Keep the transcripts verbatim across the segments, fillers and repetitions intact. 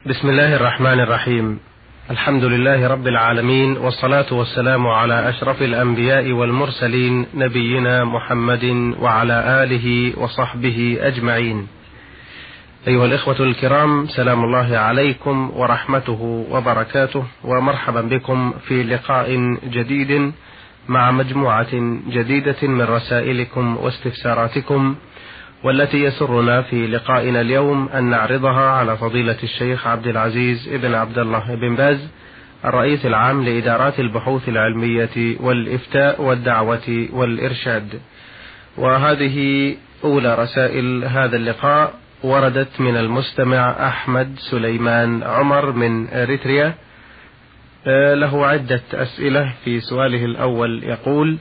بسم الله الرحمن الرحيم. الحمد لله رب العالمين، والصلاة والسلام على أشرف الأنبياء والمرسلين، نبينا محمد وعلى آله وصحبه أجمعين. أيها الإخوة الكرام، سلام الله عليكم ورحمته وبركاته، ومرحبا بكم في لقاء جديد مع مجموعة جديدة من رسائلكم واستفساراتكم، والتي يسرنا في لقائنا اليوم أن نعرضها على فضيلة الشيخ عبد العزيز ابن عبد الله بن باز، الرئيس العام لإدارات البحوث العلمية والإفتاء والدعوة والإرشاد. وهذه أولى رسائل هذا اللقاء، وردت من المستمع أحمد سليمان عمر من إريتريا. له عدة أسئلة. في سؤاله الأول يقول: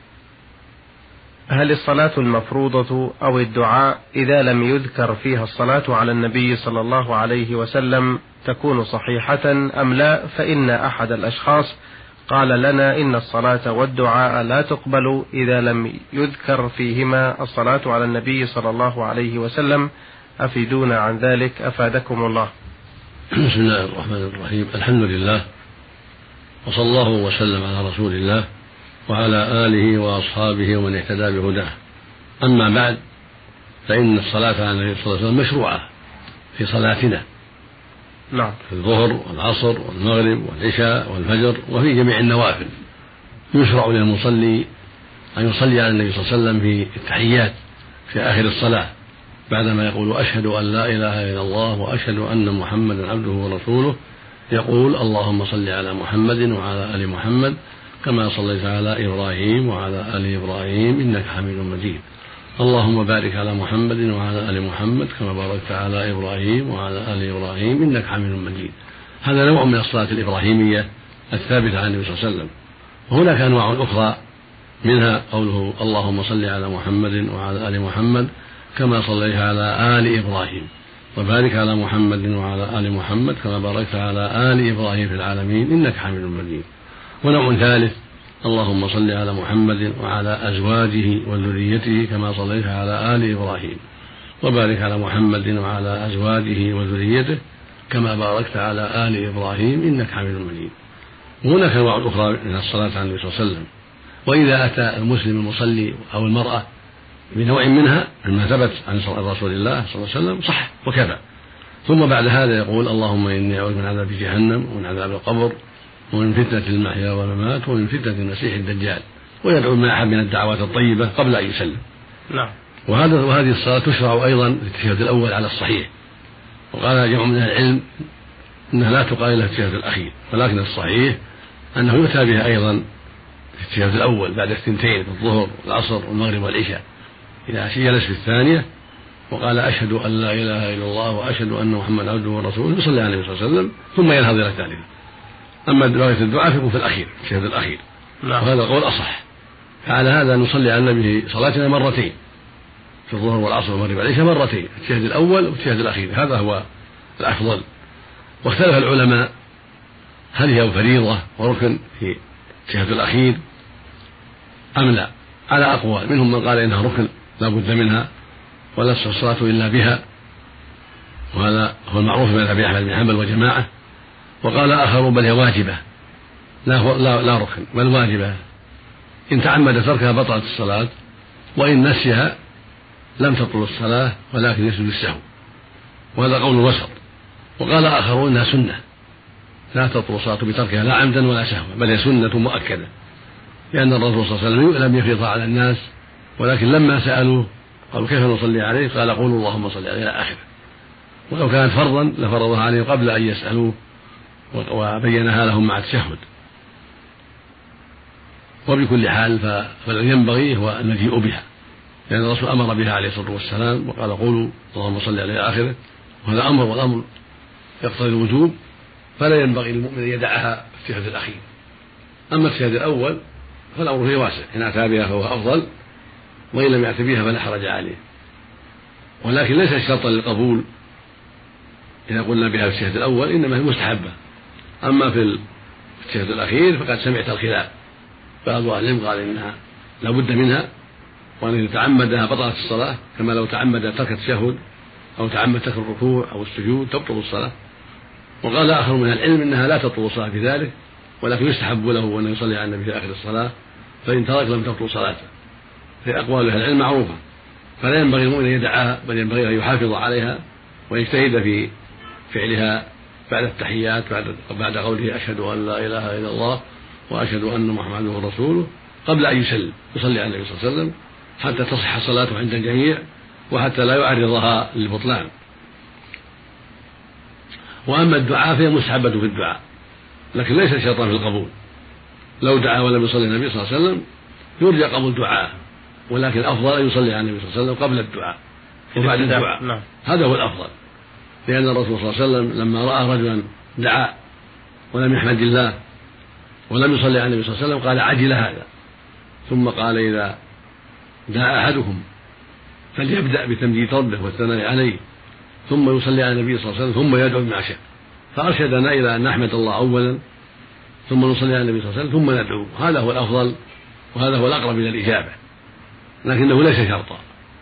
هل الصلاة المفروضة أو الدعاء إذا لم يذكر فيها الصلاة على النبي صلى الله عليه وسلم تكون صحيحة أم لا؟ فإن أحد الأشخاص قال لنا إن الصلاة والدعاء لا تقبل إذا لم يذكر فيهما الصلاة على النبي صلى الله عليه وسلم، أفيدونا عن ذلك أفادكم الله. بسم الله الرحمن الرحيم. الحمد لله، وصلى الله وسلم على رسول الله وعلى آله وأصحابه ومن اهتدى بهداه. أما بعد، فإن الصلاة على النبي صلى الله عليه وسلم مشروعة في صلاتنا، نعم، في الظهر والعصر والمغرب والعشاء والفجر وفي جميع النوافل. يشرع للمصلي أن يصلي على النبي صلى الله عليه وسلم في التحيات في آخر الصلاة، بعدما يقول أشهد أن لا إله إلا الله وأشهد أن محمدا عبده ورسوله، يقول اللهم صل على محمد وعلى آل محمد كما صليت على إبراهيم وعلى آل إبراهيم إنك حميد مجيد، اللهم بارك على محمد وعلى آل محمد كما باركت على إبراهيم وعلى آل إبراهيم إنك حميد مجيد. هذا نوع من الصلاة الإبراهيمية الثابتة عن النبي صلى الله عليه وسلم. وهناك أنواع أخرى، منها قوله اللهم صل على محمد وعلى آل محمد كما صليت على آل إبراهيم وبارك على محمد وعلى آل محمد كما باركت على آل إبراهيم في العالمين إنك حميد مجيد. ونوع ثالث اللهم صل على محمد وعلى أزواجه وذريته كما صليت على آل إبراهيم وبارك على محمد وعلى أزواجه وذريته كما باركت على آل إبراهيم إنك حميد مجيد. وهناك أنواع أخرى من الصلاة على النبي صلى الله عليه وسلم. وإذا أتى المسلم المصلي أو المرأة بنوع منها مما ثبت عن رسول الله صلى الله عليه وسلم صح وكفى، ثم بعد هذا يقول اللهم إني أعوذ من عذاب جهنم ومن عذاب القبر ومن فتنة المحيا والممات ومن فتنة المسيح الدجال، ويدعو ما أحب من الدعوات الطيبة قبل أن يسلم. نعم. وهذا وهذه الصلاة تشرع أيضا في التشهد الأول على الصحيح، وقال جمع من العلم أنها لا تقال إلا في التشهد الأخير، ولكن الصحيح أنه يؤتى بها أيضا في التشهد الأول بعد الثنتين في الظهر والعصر والمغرب والعشاء، إذا جلس في الثانية وقال أشهد أن لا إله إلا الله وأشهد أن محمدا عبده ورسوله يصلي على النبي صلى الله عليه وسلم ثم ينهض إلى الثالثة. أما رواية الدعاء فيكون في الأخير في التشهد الأخير، وهذا القول أصح. فعلى هذا نصلي على النبي صلاتنا مرتين في الظهر والعصر والمغرب والعشاء، مرتين التشهد الأول والتشهد الأخير، هذا هو الأفضل. واختلف العلماء هل هي فريضة وركن في التشهد الأخير أم لا، على أقوال. منهم من قال إنها ركن لا بد منها ولا تصح الصلاة إلا بها، وهذا هو المعروف من أبي أحمد بن حنبل وجماعة. وقال آخرون بل هي واجبة لا, لا, لا ركن بل واجبة، إن تعمد تركها بطلت الصلاة، وإن نسيها لم تبطل الصلاة ولكن يسجد السهو، وهذا قول وسط. وقال آخرون إنها سنة لا تبطل الصلاة بتركها لا عمدا ولا سهوا، بل هي سنة مؤكدة، لأن الرسول صلى الله عليه وسلم لم يفرض على الناس، ولكن لما سألوه قالوا كيف نصلي عليه؟ قال قولوا اللهم صل عليه إلى آخره. ولو كانت فرضا لفرضها عليهم قبل أن يسألوه وبينها لهم مع التشهد. وبكل حال فالذي ينبغي هو المجيء بها، لأن الرسول أمر بها عليه الصلاة والسلام وقال قولوا اللهم صل عليه إلى آخره، وهذا أمر، والأمر يقتضي الوجوب، فلا ينبغي للمؤمن أن يدعها في التشهد الأخير. أما التشهد الأول فالأمر فيه واسع، إن أتى بها فهو أفضل، وإن لم يأت بها فلا حرج عليه. ولكن ليس شرطا للقبول إذا قلنا بها في التشهد الأول، إنما هي مستحبة. أما في التشهد الأخير فقد سمعت الخلاف، بعض أهل العلم قال إنها لا بد منها، وأن إذا تعمدها بطلت الصلاة، كما لو تعمد ترك التشهد أو تعمد ترك الركوع أو السجود تبطل الصلاة. وقال آخر من العلم إنها لا تطول الصلاة في ذلك، ولكن يستحب له أن يصلي على النبي في آخر الصلاة، فإن ترك لم تبطل صلاته. في أقوال أهل العلم معروفة، فلا ينبغي المؤمن أن يدعها، بل ينبغي أن يحافظ عليها ويجتهد في فعلها بعد التحيات، بعد, بعد قوله أشهد أن لا إله إلا الله وأشهد أن محمدا رسوله، قبل أن يسلم يصلي على النبي صلى الله عليه وسلم حتى تصح صلاته عند الجميع وحتى لا يعرضها للبطلان. وأما الدعاء فهي مستحبة في الدعاء، لكن ليس شرطا في القبول. لو دعا ولم يصلي النبي صلى الله عليه وسلم يرجى قبول دعاء، ولكن الأفضل أن يصلي على النبي صلى الله عليه وسلم قبل الدعاء وبعد الدعاء. نعم. هذا هو الأفضل، لأن الرسول صلى الله عليه وسلم لما رأى رجلا دعا ولم يحمد الله ولم يصلي على النبي صلى الله عليه وسلم قال عجل هذا، ثم قال إذا دعا أحدكم فليبدأ بتمجيد ربه والثناء عليه ثم يصلي على النبي صلى الله عليه وسلم ثم يدعو بما شاء. فأرشدنا إلى أن نحمد الله أولا ثم نصلي على النبي صلى الله عليه وسلم ثم ندعو، هذا هو الأفضل وهذا هو الأقرب إلى الإجابة، لكنه ليس شرطا.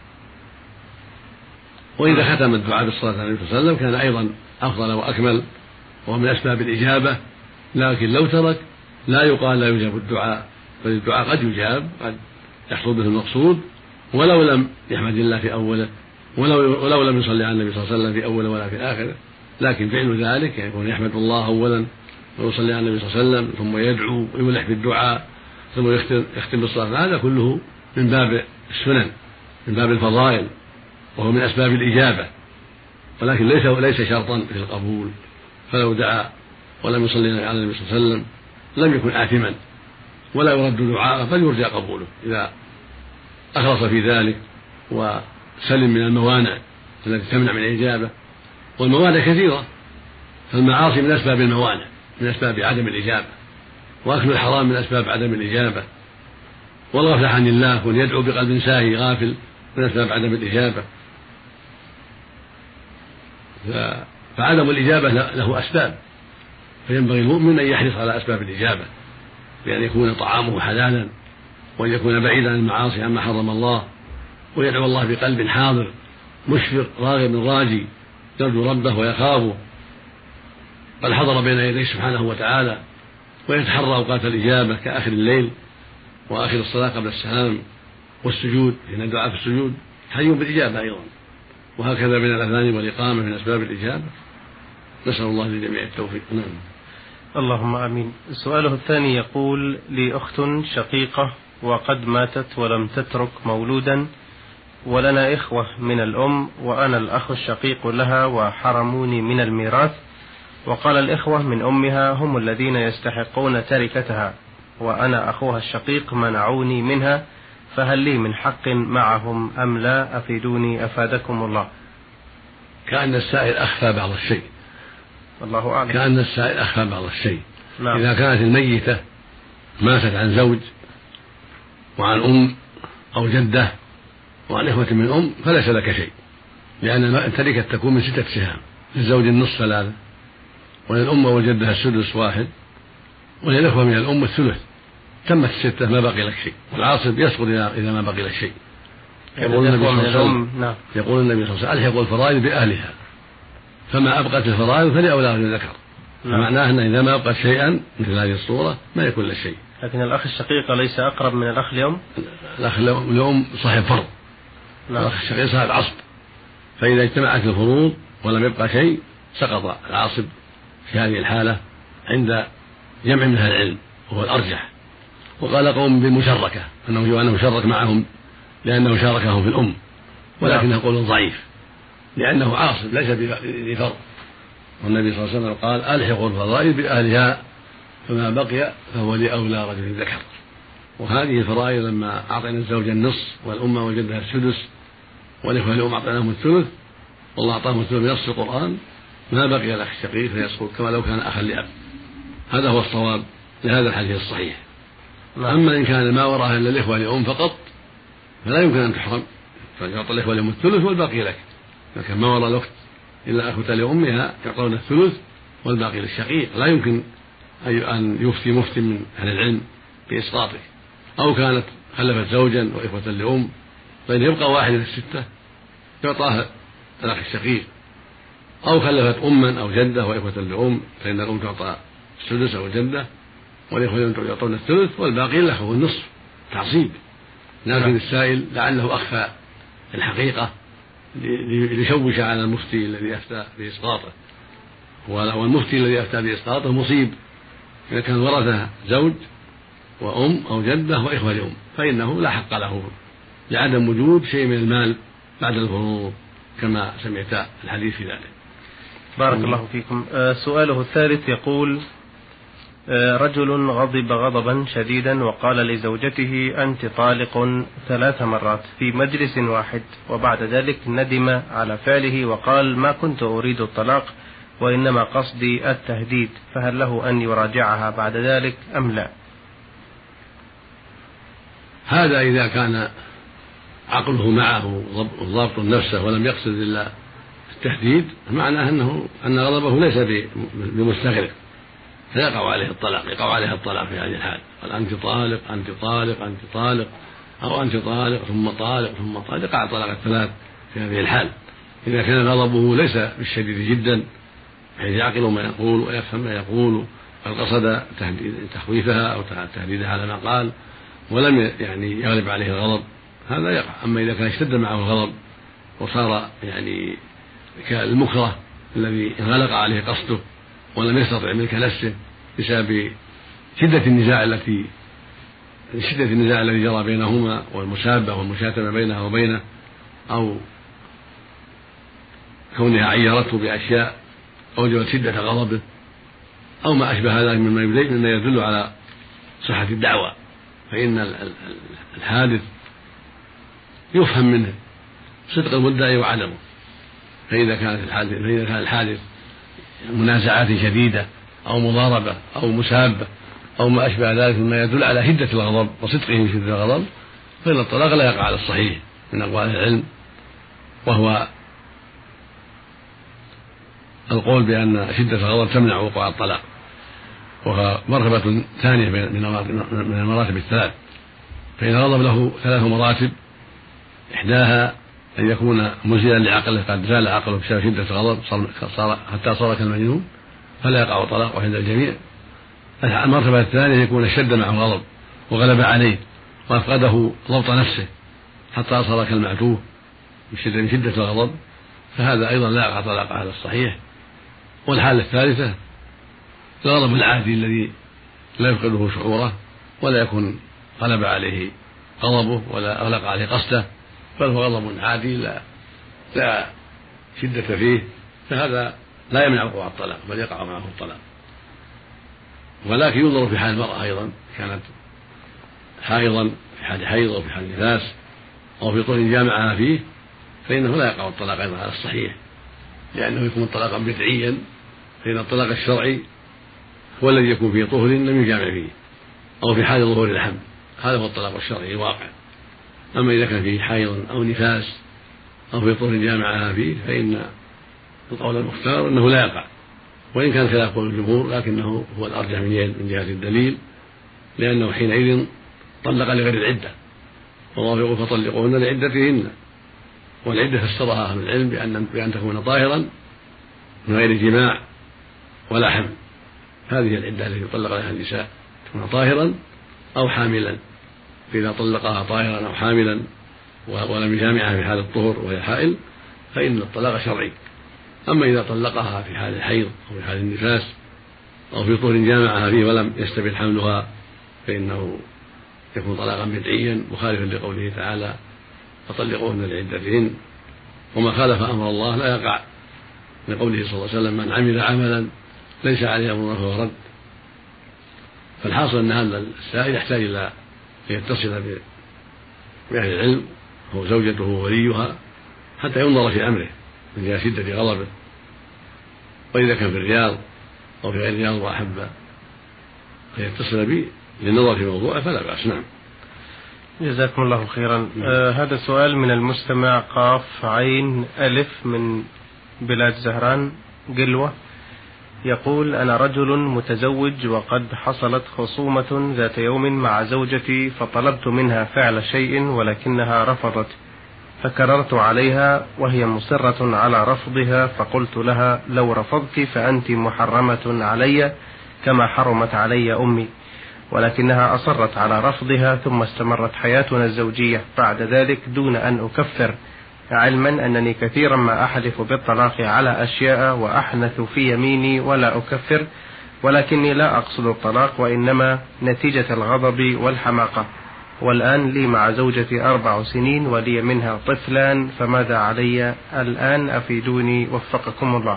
وإذا ختم الدعاء بالصلاة على النبي صلى الله عليه وسلم كان أيضا أفضل وأكمل ومن أسباب الإجابة، لكن لو ترك لا يقال لا يجاب الدعاء، بل الدعاء قد يجاب، قد يحصل به المقصود ولو لم يحمد الله في أوله، ولو, ولو لم يصلي على النبي صلى الله عليه وسلم في أوله ولا في آخره، لكن فعل ذلك يكون يحمد الله أولا ويصلي على النبي صلى الله عليه وسلم ثم يدعو ويلح في الدعاء ثم يختم بالصلاة، هذا كله من باب السنن، من باب الفضائل، وهو من أسباب الإجابة، ولكن ليس ليس شرطا في القبول. فلو دعا ولم يصلي على النبي صلى الله عليه وسلم لم يكن آثما ولا يرد دعاءه، بل يرجى قبوله إذا أخلص في ذلك وسلم من الموانع التي تمنع من الإجابة. والموانع كثيرة، فالمعاصي من أسباب الموانع، من أسباب عدم الإجابة، وأكل الحرام من أسباب عدم الإجابة، والغفلة عن الله وليدعو بقلب ساهي غافل من أسباب عدم الإجابة. فعدم الإجابة له أسباب، فينبغي المؤمن أن يحرص على أسباب الإجابة، بأن يكون طعامه حلالا وأن يكون بعيدا عن المعاصي عما حرم الله، ويدعو الله بقلب حاضر مشفق راغب راجي يرجو ربه ويخافه، بل حضر بين يديه سبحانه وتعالى، ويتحرى أوقات الإجابة كآخر الليل وآخر الصلاة قبل السلام والسجود، إن الدعاء في السجود حي بالإجابة أيضا، وهكذا من الأذان والإقامة من أسباب الإجابة. نسأل الله للجميع التوفيق. نعم. اللهم آمين. سؤاله الثاني يقول: لي أخت شقيقة وقد ماتت ولم تترك مولودا، ولنا إخوة من الأم وأنا الأخ الشقيق لها وحرموني من الميراث، وقال الإخوة من أمها هم الذين يستحقون تركتها وأنا أخوها الشقيق منعوني منها، فهل لي من حق معهم أم لا؟ أفيدوني أفادكم الله. كأن السائل أخفى بعض الشيء. الله أعلم. كأن السائل أخفى بعض الشيء. نعم. إذا كانت الميتة ماتت عن زوج وعن أم أو جدة وعن إخوة من أم فليس لك شيء، لأن التركة تكون من ستة سهام، للزوج النصف ثلاثة، وللأم والجدة السدس واحد، وللإخوة من الأم الثلث. تمت الستة ما بقي لك شيء، والعاصب يسقط إذا ما بقي لك شيء. يقول النبي صلى الله عليه وسلم يقول النبي صلى الله عليه وسلم: ألحقوا الفرائض بأهلها، فما أبقت الفرائض فلأولى الذكر. معناه أن إذا ما أبقت شيئا مثل هذه الصورة ما يكون له شيء. لكن الأخ الشقيق ليس أقرب من الأخ اليوم؟ الأخ اليوم صاحب فرض، الأخ الشقيق صاحب عصب، فإذا اجتمعت الفروض ولم يبقى شيء سقط العاصب في هذه الحالة عند جمع من أهل العلم وهو الأرجح. وقال قوم بالمشركة، أنه أنه مشرك معهم لأنه شاركهم في الأم، ولكنه قول ضعيف لأنه عاصب ليس بفرض، والنبي صلى الله عليه وسلم قال: ألحقوا الفرائض بأهلها فما بقي فهو لأولى رجل ذكر. وهذه الفرائض لما أعطينا الزوج النصف والأمة وجدها السدس والإخوة الأم أعطيناهم الثلث، والله أعطاهم الثلث بنص القرآن، ما بقي الأخ الشقيق فيسقط كما لو كان أخا لأب. هذا هو الصواب لهذا الحديث الصحيح. أما إن كان ما وراءها إلا الإخوة لأم فقط فلا يمكن أن تحرم، فيعطى الإخوة لأم الثلث والباقي لك. لكن ما وراء الأخت إلا أخوة لأمها يعطون الثلث والباقي للشقيق، لا يمكن أن يفتي مفتي من أهل العلم بإسقاطه. أو كانت خلفت زوجا وإخوة لأم فإن يبقى واحد من الستة يعطاها الأخ الشقيق، أو خلفت أما أو جدة وإخوة لأم فإن الأم تعطى السدس أو الجدة، والإخوة يعطون الثلث والباقي له النصف تعصيب. لكن السائل لعله أخفى الحقيقة ليشوش على المفتي الذي أفتى بإسقاطه، والمفتي الذي أفتى بإسقاطه مصيب إذا كان ورثه زوج وأم أو جدة وإخوة لأم فإنه لا حق له لعدم وجود شيء من المال بعد الفروض كما سمعت الحديث في ذلك. بارك الله فيكم. آه سؤاله الثالث يقول: آه رجل غضب غضبا شديدا وقال لزوجته أنت طالق ثلاث مرات في مجلس واحد، وبعد ذلك ندم على فعله وقال ما كنت أريد الطلاق وإنما قصدي التهديد، فهل له أن يراجعها بعد ذلك أم لا؟ هذا إذا كان عقله معه ضابط نفسه ولم يقصد إلا التهديد معناه أنه أن غضبه ليس بمستغرق فيقع عليه الطلاق، يقع عليها الطلاق في هذه الحال. قال أنت طالق أنت طالق أنت طالق أو أنت طالق ثم طالق ثم طالق، يقع الطلاق الثلاث في هذه الحال إذا كان غضبه ليس بالشديد جدا بحيث يعقل ما يقول ويفهم ما يقول بل قصد تخويفها أو تهديدها على ما قال ولم يعني يغلب عليه الغضب، هذا يقع. أما إذا كان اشتد معه الغضب وصار يعني كالمكره الذي انغلق عليه قصده ولم يستطع ملك نفسه بسبب شدة النزاع التي شدة النزاع الذي جرى بينهما والمسابة والمشاتمة بينها وبينه، أو كونها عيرته بأشياء أوجبت شدة غضبه أو ما أشبه ذلك مما يدل على صحة الدعوة، فإن الحادث يفهم منه صدق المدعي وعدمه. فإذا كانت الحادث فإذا كان الحادث منازعات شديدة أو مضاربة أو مسابة أو ما أشبه ذلك مما يدل على شدة الغضب وصدقه في شدة الغضب فإن الطلاق لا يقع على الصحيح من أقوال العلم، وهو القول بأن شدة الغضب تمنع وقوع الطلاق، وهو مرتبة ثانية من المراتب الثلاث. فإن الغضب له ثلاث مراتب، إحداها أن يكون مزيلا لعقله قد زال عقله بسبب شدة الغضب صار حتى صار كالمجنون فلا يقع طلاق عند الجميع. المرتبة الثانية يكون اشتد معه الغضب وغلب عليه وأفقده ضبط نفسه حتى صار كالمعتوه من شدة الغضب، فهذا أيضا لا يقع طلاق على الصحيح. والحالة الثالثة الغضب العادي الذي لا يفقده شعوره ولا يكون غلب عليه غضبه ولا أغلق عليه قصده بل هو غضب عادي لا لا شدة فيه، فهذا لا يمنع وقوع الطلاق بل يقع معه الطلاق. ولكن ينظر في حال المرأة أيضا كانت حائضا في حال حيض أو في حال نفاس أو في طهر جامعها فيه فإنه لا يقع الطلاق أيضا على الصحيح، لأنه يكون طلاقا بدعيا، فإن الطلاق الشرعي هو الذي يكون فيه طهر لم يجامع فيه أو في حال ظهور الحمل، هذا هو الطلاق الشرعي الواقع. أما إذا كان فيه حيض أو نفاس أو في طهر جامعها فيه فإن القول المختار أنه لا يقع، وإن كان خلاف قول الجمهور لكنه هو الأرجح من جهة الدليل، لأنه حينئذ طلق لغير العدة، والله يقول فطلقوهن لعدتهن، والعدة فسرها أهل العلم بأن بأن تكون طاهرا من غير جماع ولا حمل، هذه العدة التي يطلق لها النساء تكون طاهرا أو حاملا، فإذا طلقها طاهرا أو حاملا ولم يجامعها في حال الطهر وهي حائل فإن الطلاق شرعي. أما إذا طلقها في حال الحيض أو في حال النفاس أو في طهر جامعها فيه ولم يستبد حملها فإنه يكون طلاقا بدعيا مخالفا لقوله تعالى فطلقوهن لعدتهن، وما خالف أمر الله لا يقع، لقوله صلى الله عليه وسلم من عمل عملا ليس عليه أمرنا فهو رد. فالحاصل أن هذا السائل يحتاج إلى أن يتصل بأهل العلم هو زوجته ووليها حتى ينظر في أمره من جهة شدة غضبه، وإذا كان في الرياض أو في غير الرياض وأحب أن يتصل به للنظر في موضوعه فلا بأس. نعم. جزاكم الله خيرا. آه هذا سؤال من المستمع قاف عين ألف من بلاد زهران قلوة، يقول أنا رجل متزوج وقد حصلت خصومة ذات يوم مع زوجتي فطلبت منها فعل شيء ولكنها رفضت، فكررت عليها وهي مصرة على رفضها، فقلت لها لو رفضت فأنت محرمة علي كما حرمت علي أمي، ولكنها أصرت على رفضها، ثم استمرت حياتنا الزوجية بعد ذلك دون أن أكفر، علما أنني كثيرا ما أحلف بالطلاق على أشياء وأحنث في يميني ولا أكفر، ولكني لا أقصد الطلاق وإنما نتيجة الغضب والحماقة. والآن لي مع زوجتي أربع سنين ولي منها طفلان، فماذا علي الآن؟ أفيدوني وفقكم الله.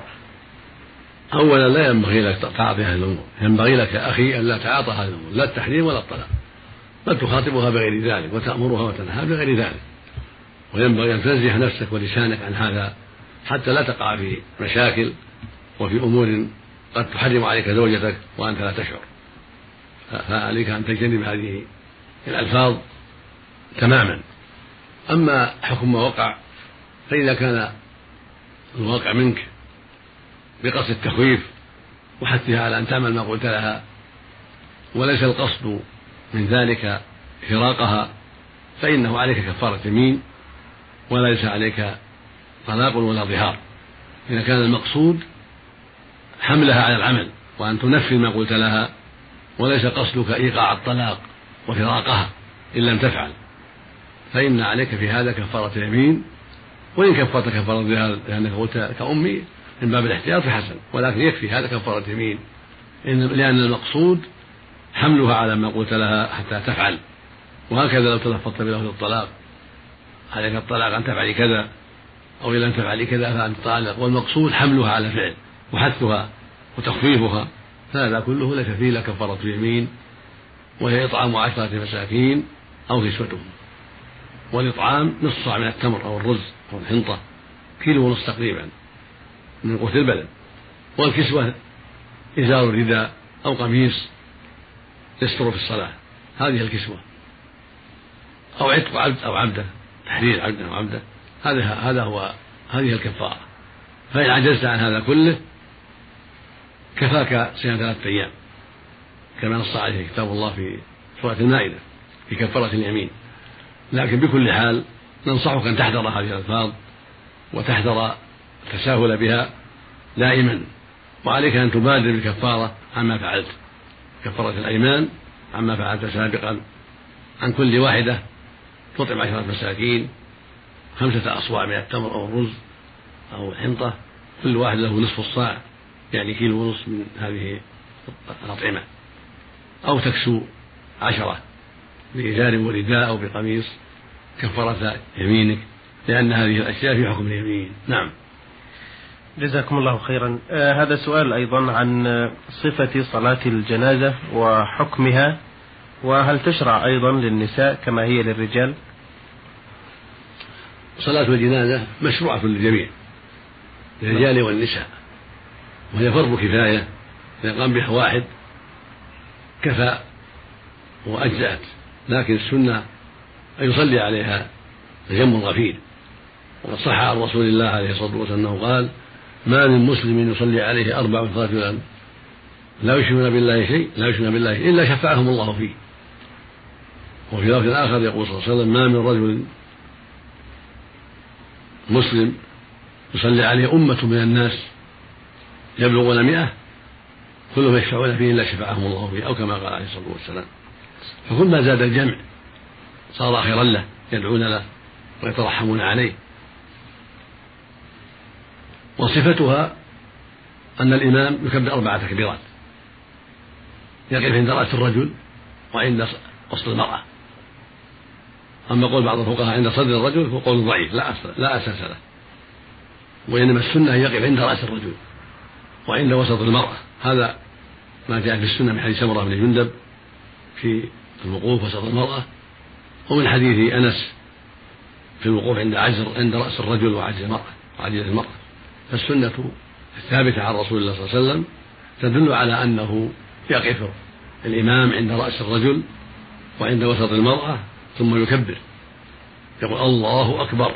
أولا لا ينبغي لك تعاطي هذه الأمور، ينبغي لك أخي أن لا تعاطى هذه الأمور، لا التحريم ولا الطلاق، بل تخاطبها بغير ذلك وتأمرها وتنهى بغير ذلك، وينبغي أن تنزه نفسك ولسانك عن هذا حتى لا تقع في مشاكل وفي أمور قد تحرم عليك زوجتك وأنت لا تشعر. فعليك أن تجتنب هذه الألفاظ تماما. أما حكم ما وقع فإذا كان الواقع منك بقصد التخويف وحثها على أن تعمل ما قلت لها، وليس القصد من ذلك فراقها، فإنه عليك كفارة يمين وليس عليك طلاق ولا ظهار. إذا كان المقصود حملها على العمل وأن تنفذ ما قلت لها، وليس قصدك إيقاع الطلاق وفراقها إن لم تفعل، فإن عليك في هذا كفارة يمين، وإن كفرت كفارة ظهار لأنك قلت كأمي من باب الاحتياط حسن، ولكن يكفي هذا كفارة يمين، لأن المقصود حملها على ما قلت لها حتى تفعل. وهكذا لو تلفظت بلفظ الطلاق عليك الطلاق أن تفعلي كذا أو إن لم تفعلي كذا فأنت طالق، والمقصود حملها على الفعل وحثها وتخفيفها، فهذا كله لك فيه لا كفارة يمين، وهي إطعام عشرة مساكين أو كسوتهم. والإطعام نصف صاع من التمر أو الرز أو الحنطة، كيلو ونصف تقريبا من قوت البلد. والكسوة إزار رداء أو قميص يستر في الصلاة، هذه الكسوة، أو عتق عبد أو عبده، تحرير عبد أو عبده، هذا هذا هو هذه الكفارة. فإن عجزت عن هذا كله كفاك صيام ثلاثة أيام كما نص عليه كتاب الله في سورة المائدة في كفارة اليمين. لكن بكل حال ننصحك أن تحذر هذه الألفاظ وتحذر التساهل بها دائما، وعليك أن تبادر بالكفارة عما فعلت، كفارة الأيمان عما فعلت سابقا، عن كل واحدة تطعم عشرة مساكين، خمسة أصواع من التمر أو الرز أو الحنطة، كل واحد له نصف الصاع يعني كيلو ونصف من هذه الأطعمة، أو تكسو عشرة بإزار ورداء أو بقميص كفارة يمينك، لأن هذه الأشياء في حكم اليمين. نعم. جزاكم الله خيرا. آه هذا سؤال أيضا عن صفة صلاة الجنازة وحكمها، وهل تشرع أيضا للنساء كما هي للرجال؟ صلاة الجنازة مشروعة للجميع، للرجال والنساء، وهي فرض كفاية، إذا قام بها واحد كفى وأجزأت، لكن السنة أن يصلي عليها تجمع غفير. وقد صح عن رسول الله عليه الصلاة والسلام أنه قال: ما من مسلم يصلي عليه أربع رجلا لا يشركون بالله شيء لا يشركون بالله إلا شفعهم الله فيه. وفي لفظ آخر يقول صلى الله عليه وسلم: ما من رجل مسلم يصلي عليه أمة من الناس يبلغون مئة كلهم يشفعون فيه إلا شفعهم الله فيه، أو كما قال عليه الصلاة والسلام. فكل ما زاد الجمع صار خيرا له، يدعون له ويترحمون عليه. وصفتها أن الإمام يكبر أربع تكبيرات، يقف عند رأس الرجل وعند وسط المرأة. أما قول بعض الفقهاء عند صدر الرجل فهو قول ضعيف لا أساس له، وإنما السنة أن يقف عند رأس الرجل وعند وسط المرأة. هذا ما جاء في السنة من حديث سمرة بن جندب في الوقوف وسط المرأة، ومن حديث أنس في الوقوف عند عجز عند رأس الرجل وعجز المرأة وعجز المرأة. فالسنة الثابتة عن رسول الله صلى الله عليه وسلم تدل على أنه يقف الإمام عند رأس الرجل وعند وسط المرأة ثم يكبر، يقول الله أكبر،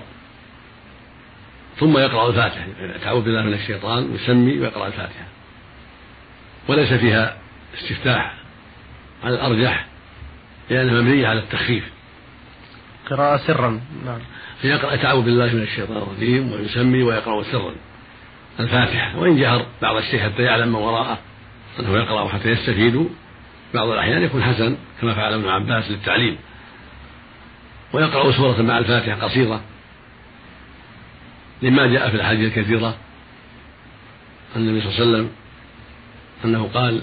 ثم يقرأ الفاتحة، يتعوذ بالله من الشيطان ويسمي ويقرأ الفاتحة، وليس فيها استفتاح على الأرجح لأنها مبنية على التخفيف. قراءة سرا. نعم. فيقرأ تعوذ بالله من الشيطان الرجيم ويسمي ويقرأ سرا الفاتحة، وإن جهر بعض الشيء حتى يعلم من وراءه أنه يقرأ حتى يستفيدوا بعض الأحيان يكون حسن كما فعل ابن عباس للتعليم. ويقرأ سورة مع الفاتحة قصيرة لما جاء في الحديث الكثيرة عن النبي صلى الله عليه وسلم أنه قال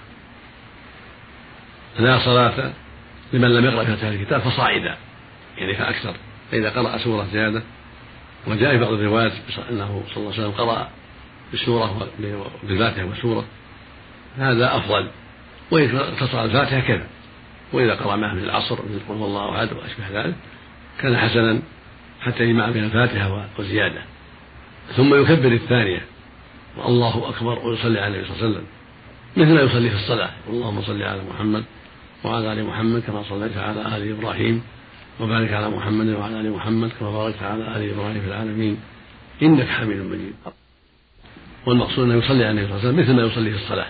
لا صلاة لمن لم يقرأ فاتحة الكتاب فصاعدا، يعني فأكثر، فإذا قرأ سورة زيادة. وجاء في بعض الروايات أنه صلى الله عليه وسلم قرأ بالسورة بالفاتحة والسورة، هذا أفضل. وإذا اقتصر الفاتحة كذا، وإذا قرأ معه من العصر من قل هو الله أحد وأشبه ذلك كان حسنا حتى يجمع بين الفاتحة وزيادة. ثم يكبر الثانية والله أكبر ويصلي على النبي صلى الله عليه وسلم مثل ما يصلي في الصلاة، اللهم صل على محمد وعلى آل محمد كما صليت على آل إبراهيم وبارك على محمد وعلى آل محمد كما باركت على آل إبراهيم في العالمين إنك حميد مجيد. والمقصود أنه يصلي على النبي صلى الله عليه وسلم مثل ما يصلي في الصلاة.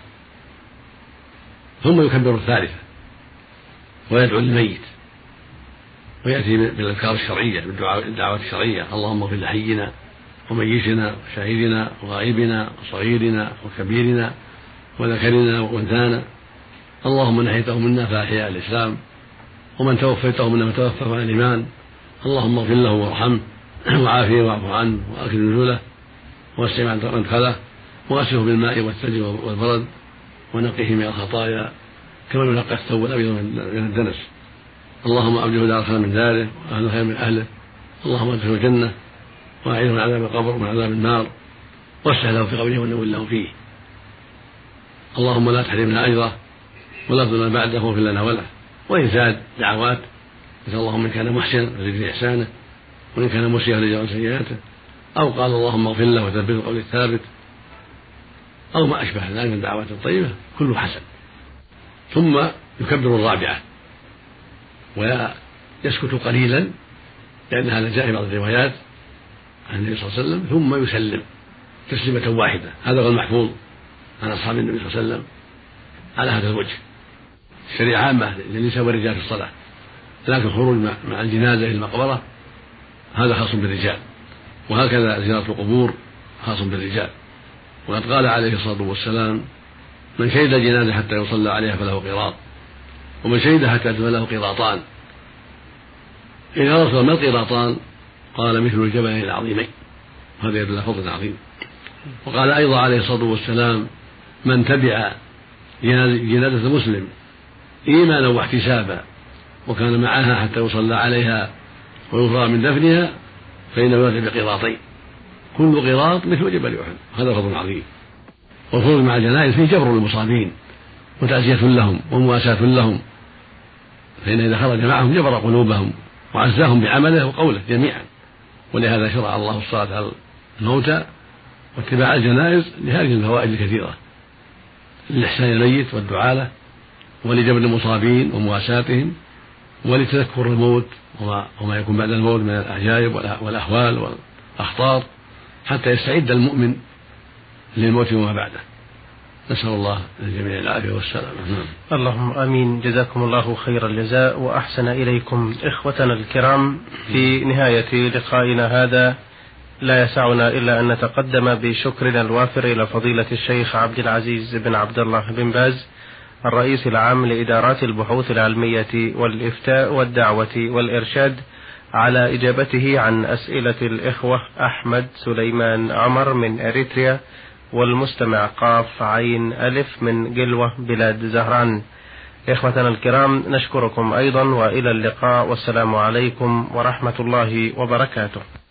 ثم يكبر الثالثة ويدعو للميت، ويأتي بالأذكار الشرعية بالدعوات الشرعية، اللهم اغفر لحينا وميتنا وشاهدنا وغائبنا وصغيرنا وكبيرنا وذكرنا وأنثانا، اللهم من أحييته منا فأحيا الإسلام، ومن توفيته منا فتوفى على الإيمان، اللهم اغفر له وارحمه وعافيه واعف عنه وأكرم نزله واسع مدخله وغسله بالماء والثلج والبرد ونقه من الخطايا كما ينقى الثوب الأبيض من الدنس، اللهم أبدله دار خير من داره وأهل خير من أهله، اللهم ادخله الجنة وأعيذه من عذاب القبر ومن عذاب النار واسع له في قبره ونور له فيه، اللهم لا تحرمنا أجره ولا تظلمنا بعده واغفر لنا وله. وإن زاد دعوات مثل اللهم إن كان محسنا فزد في إحسانه وإن كان مسيئا فليجعل سيئاته، أو قال اللهم اغفر له وثبته القول الثابت، أو ما أشبه ذلك من الدعوات الطيبة كله حسن. ثم يكبر الرابعة ويسكت قليلا لأن هذا جاء في بعض الروايات عن النبي صلى الله عليه وسلم، ثم يسلم تسليمة واحدة. هذا هو المحفوظ عن أصحاب النبي صلى الله عليه وسلم على هذا الوجه. الشريعة عامة للنساء والرجال في الصلاة، لكن الخروج مع الجنازة إلى المقبرة هذا خاص بالرجال، وهكذا زيارة القبور خاص بالرجال. وقد قال عليه الصلاة والسلام من شهد الجنازة حتى يصلى عليها فله قيراط، ومن شهد حتى فله قيراطان. إذا رسل ما القيراطان قال مثل الجبلين العظيمين، هذا يدل على فضل عظيم. وقال أيضا عليه الصلاة والسلام من تبع جنازة مسلم إيمانا واحتسابا وكان معها حتى يصلى عليها ويفرغ من دفنها فإنه يأتي بقيراطين كل قيراط مثل جبل أحد، هذا فضل عظيم. والخروج مع الجنائز فيه جبر للمصابين وتعزية لهم ومواساة لهم، فإن إذا خرج معهم جبر قلوبهم وعزاهم بعمله وقوله جميعا. ولهذا شرع الله الصلاة على الموتى واتباع الجنائز لهذه الفوائد الكثيرة، للإحسان الميت والدعاء له ولجبر المصابين ومواساتهم ولتذكر الموت وما يكون بعد الموت من الأعجائب والأحوال والأخطار حتى يستعد المؤمن للموت وما بعده. نسأل الله للجميع العافية والسلامة. اللهم آمين. جزاكم الله خير الجزاء وأحسن إليكم. إخوتنا الكرام، في نهاية لقائنا هذا لا يسعنا إلا أن نتقدم بشكرنا الوافر إلى فضيلة الشيخ عبد العزيز بن عبد الله بن باز الرئيس العام لإدارات البحوث العلمية والإفتاء والدعوة والإرشاد على إجابته عن أسئلة الإخوة أحمد سليمان عمر من إريتريا والمستمع قاف عين ألف من قلوة بلاد زهران. إخوتنا الكرام، نشكركم أيضا وإلى اللقاء، والسلام عليكم ورحمة الله وبركاته.